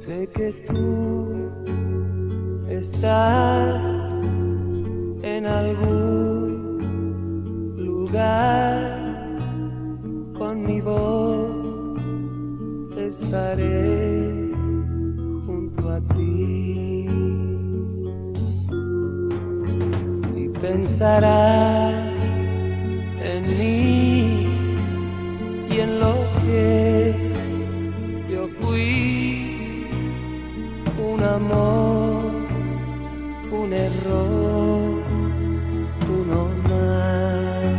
Sé que tú estás en algún lugar, con mi voz estaré junto a ti y pensarás en mí y en lo que yo fui, un amor, un error, uno más.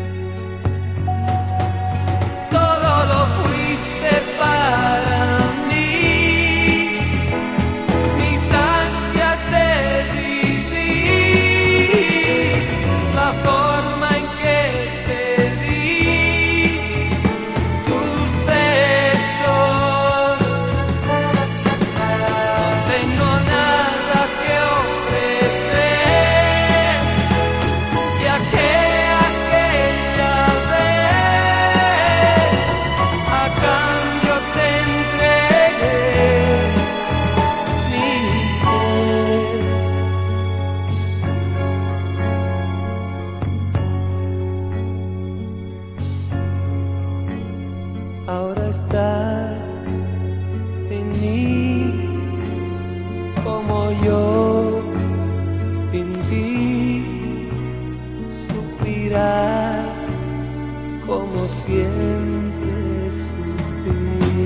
Todo lo fuiste para mí, mis ansias de vivir, la forma en que te di tus besos. No tengo nada que ofrecer, ya que aquella vez a cambio te entregué mi ser. Ahora estás sin mí, como yo sin ti. Sufrirás como siempre sufrí.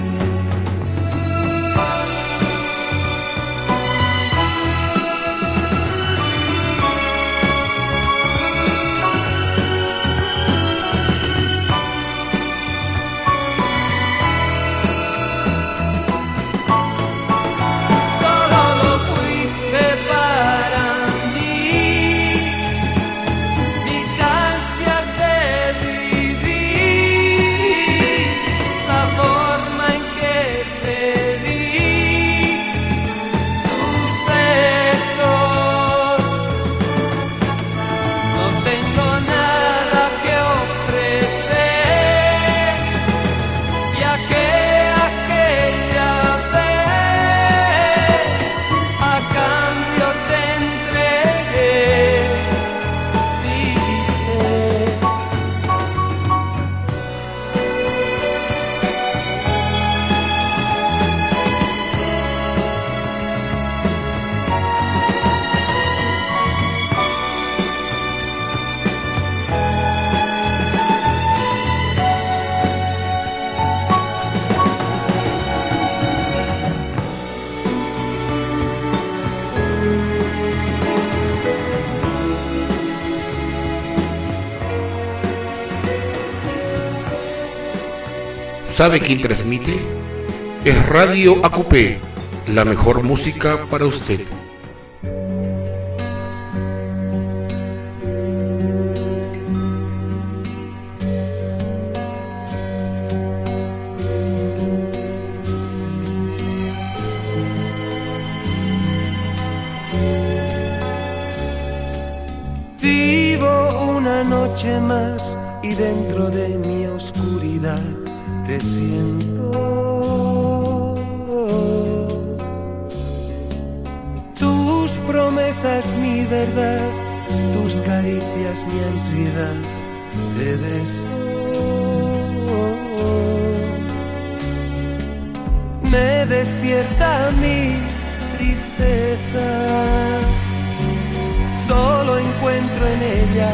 Todo lo fuiste para mí, mis ansias de vivir, la forma en que te di tus besos. No tengo nada que ofrecer, ya que aquella vez a cambio te entregué mi ser. ¿Sabe quién transmite? Es Radio ACUPE, la mejor música para usted. Vivo una noche más y dentro de mi oscuridad te siento. Tus promesas mi verdad, tus caricias mi ansiedad, te beso. Me despierta mi tristeza, solo encuentro en ella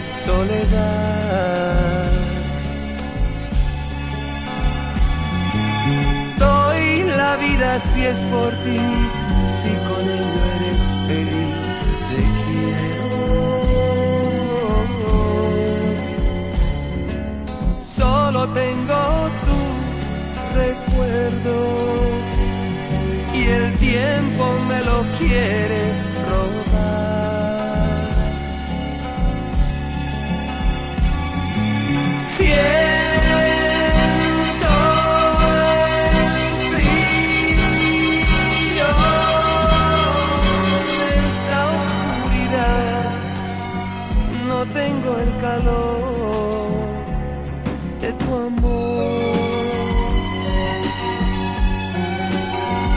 soledad. Doy la vida si es por ti, si con ello eres feliz, te quiero. Solo tengo tu recuerdo y el tiempo me lo quiere robar. Siento el frío de esta oscuridad, no tengo el calor de tu amor.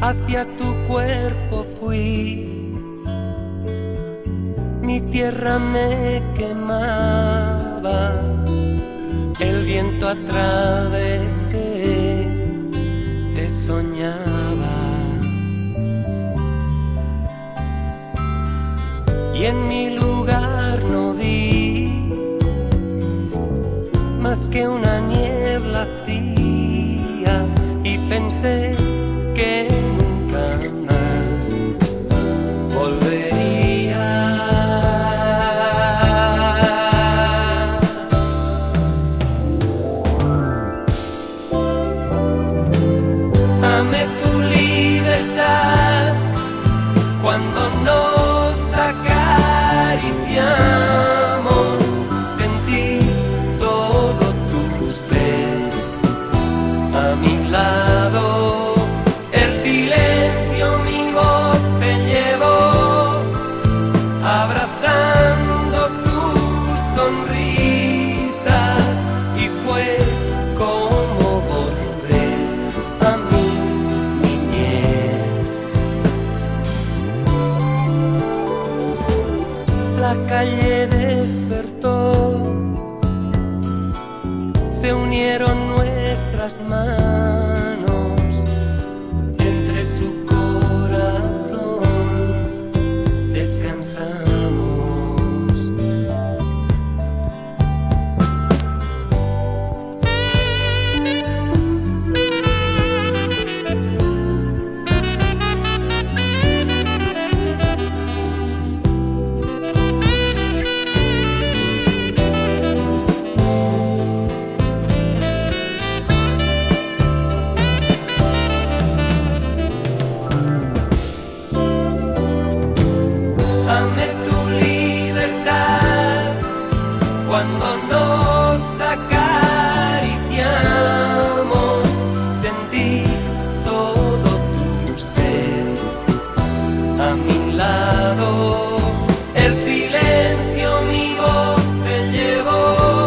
hacia tu cuerpo fui. Mi tierra me quemaba, el viento atravesé, te soñaba. Y en mi lugar no vi más que una niebla fría y pensé que nunca más volvería. Dame tu libertad cuando nos acariciamos, sentí todo tu ser a mi lado. El silencio mi voz se llevó, abrazando tu sonrisa, y fue como volver a mi niñez. La calle despertó, se unieron nuestras manos entre su corazón, descansamos. Dame tu libertad cuando nos acariciamos, sentí todo tu ser a mi lado. El silencio mi voz se llevó,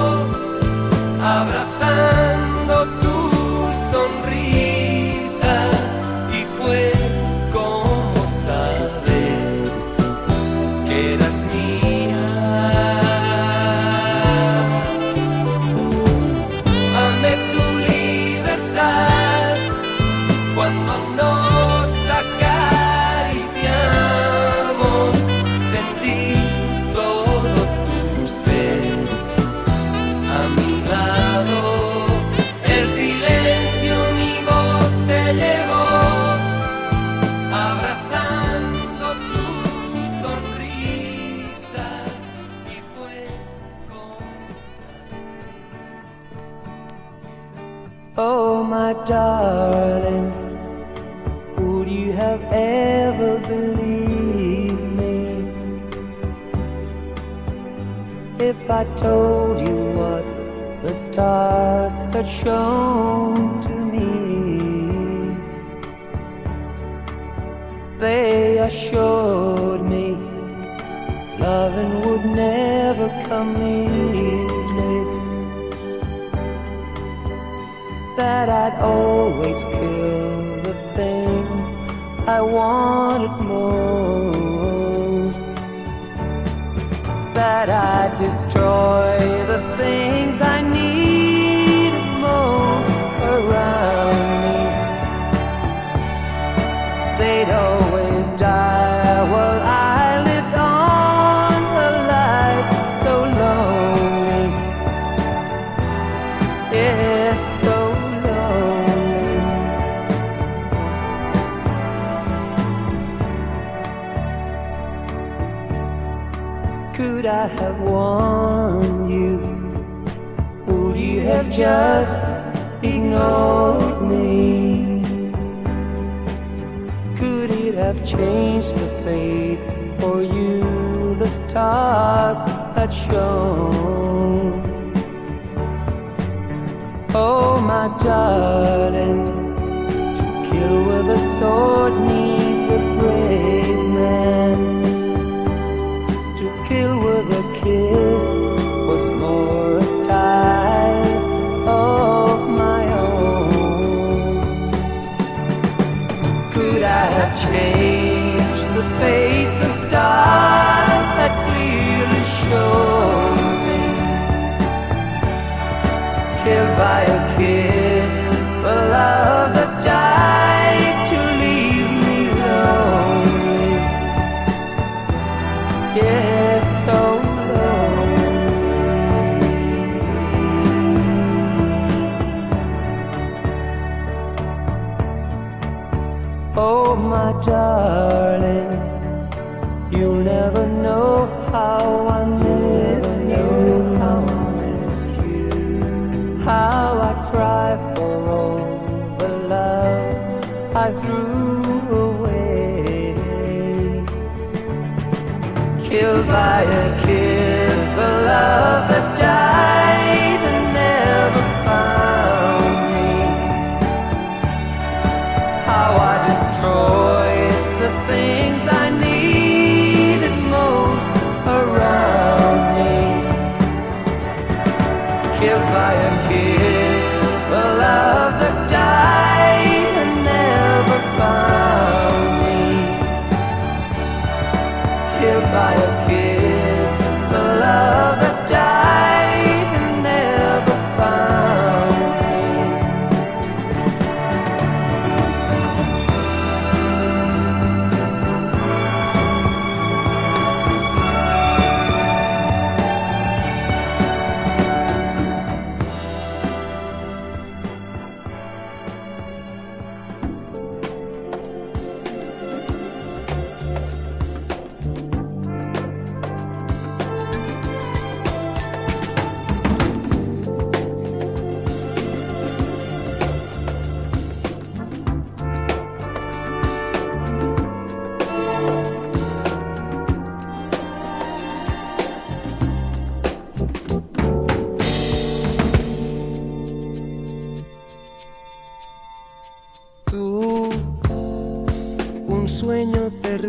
abrazando tu sonrisa, y fue como saber que eras mía. Dame tu libertad cuando nos acariciamos, sentí todo tu ser a mi lado. El silencio mi voz se llevó, abrazando tu sonrisa, y fue como oh, my darling, would you have ever believed me if I told you what the stars had shown to me? They assured me loving would never come easily, that I'd always kill the thing I wanted most, that I'd destroy the things I needed most around me. They'd always die while I lived on, a life so lonely, yes, so lonely. Could I have warned you? Would you have just ignored me? Could it have changed the fate for you the stars had shown? Oh, my darling, to kill with a sword needs a brave man. To kill with a kiss was more a style of my own. Could I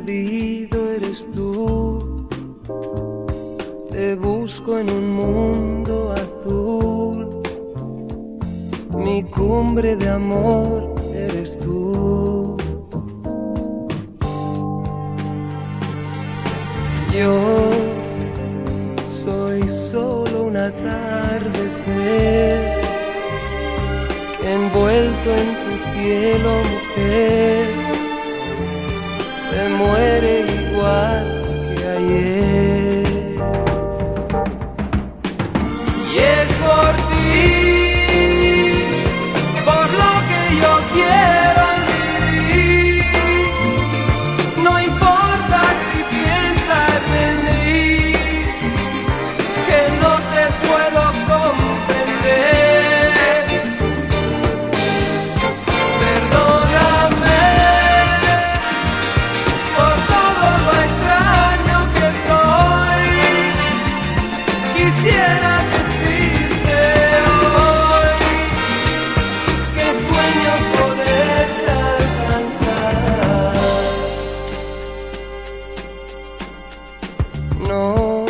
perdido eres tú. Te busco en un mundo azul. Mi cumbre de amor eres tú. Yo soy solo un atardecer envuelto en tu cielo, mujer. Se muere igual que ayer. Y es por ti, por lo que yo quiero vivir. No importa si piensas en mí, que no te puedo comprender. Perdóname por todo lo extraño que soy. Quisiera decirte hoy que sueño poderte alcanzar. No,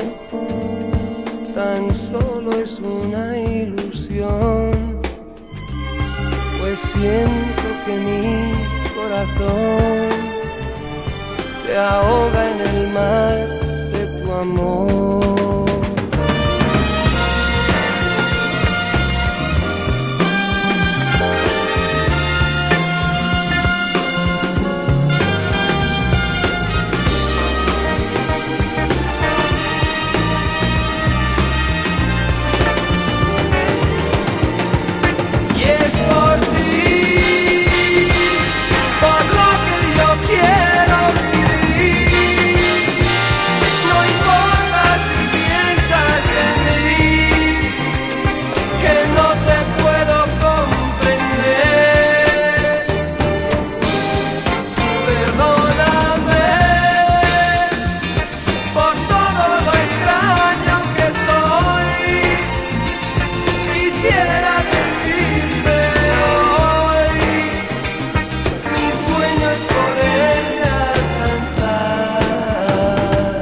tan solo es una ilusión, pues siento que mi corazón se ahoga en el mar de tu amor. Y es por ti, por lo que yo quiero vivir. No importa si piensas en mí, que no te puedo comprender. Perdóname por todo lo extraño que soy. Quisiera decirte hoy, mi sueño es poderte alcanzar.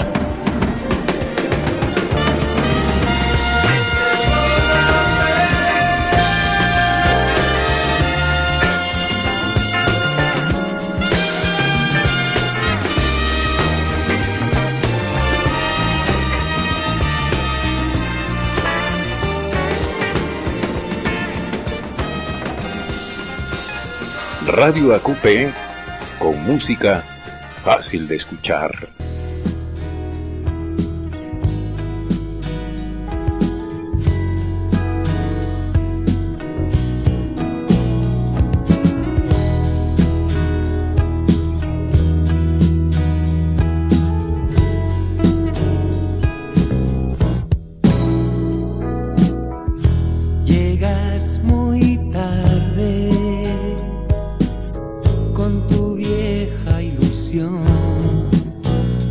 Radio AQP, con música fácil de escuchar. Llegas muy tarde con tu vieja ilusión.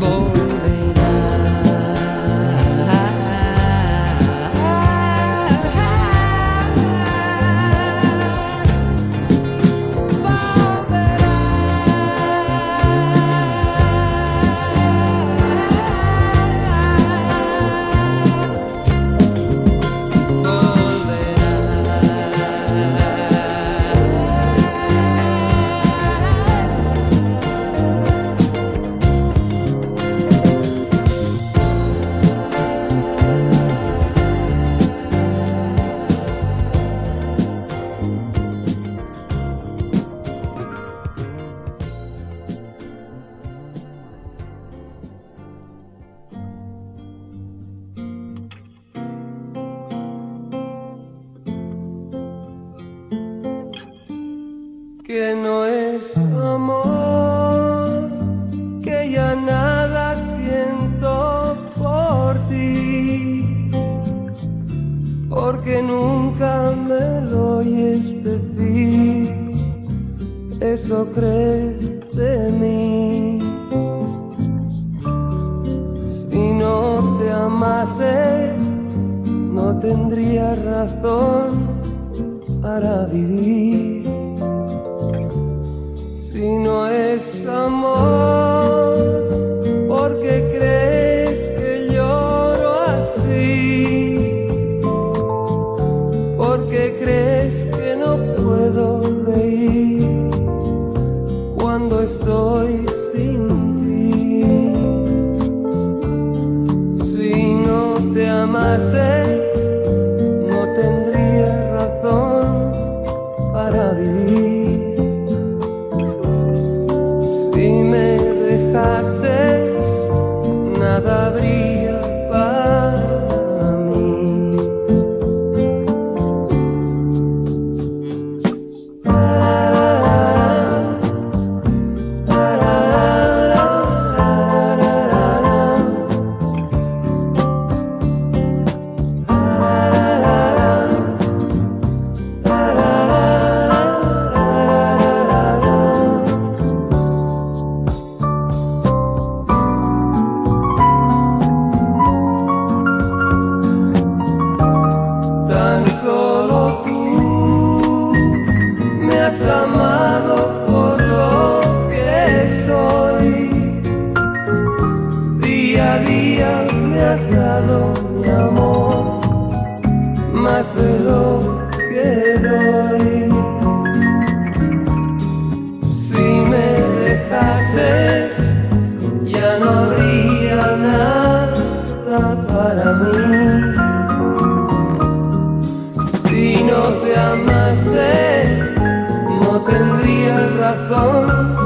Que no es amor, que ya nada siento por ti, porque nunca me lo oyes decir, eso crees de mí. Si no te amase, no tendría razón para vivir. Si no es amor, ¿por qué crees que lloro así? ¿Por qué crees que no puedo reír cuando estoy sin ti? Si no te amase, no tendría razón para vivir. Si me dejases, nada habría para mí. Solo tú me has amado por lo que soy. Día a día me has dado mi amor, más de lo que doy. Si me dejases, ya no habría nada para mí. Si no te amase, no tendría razón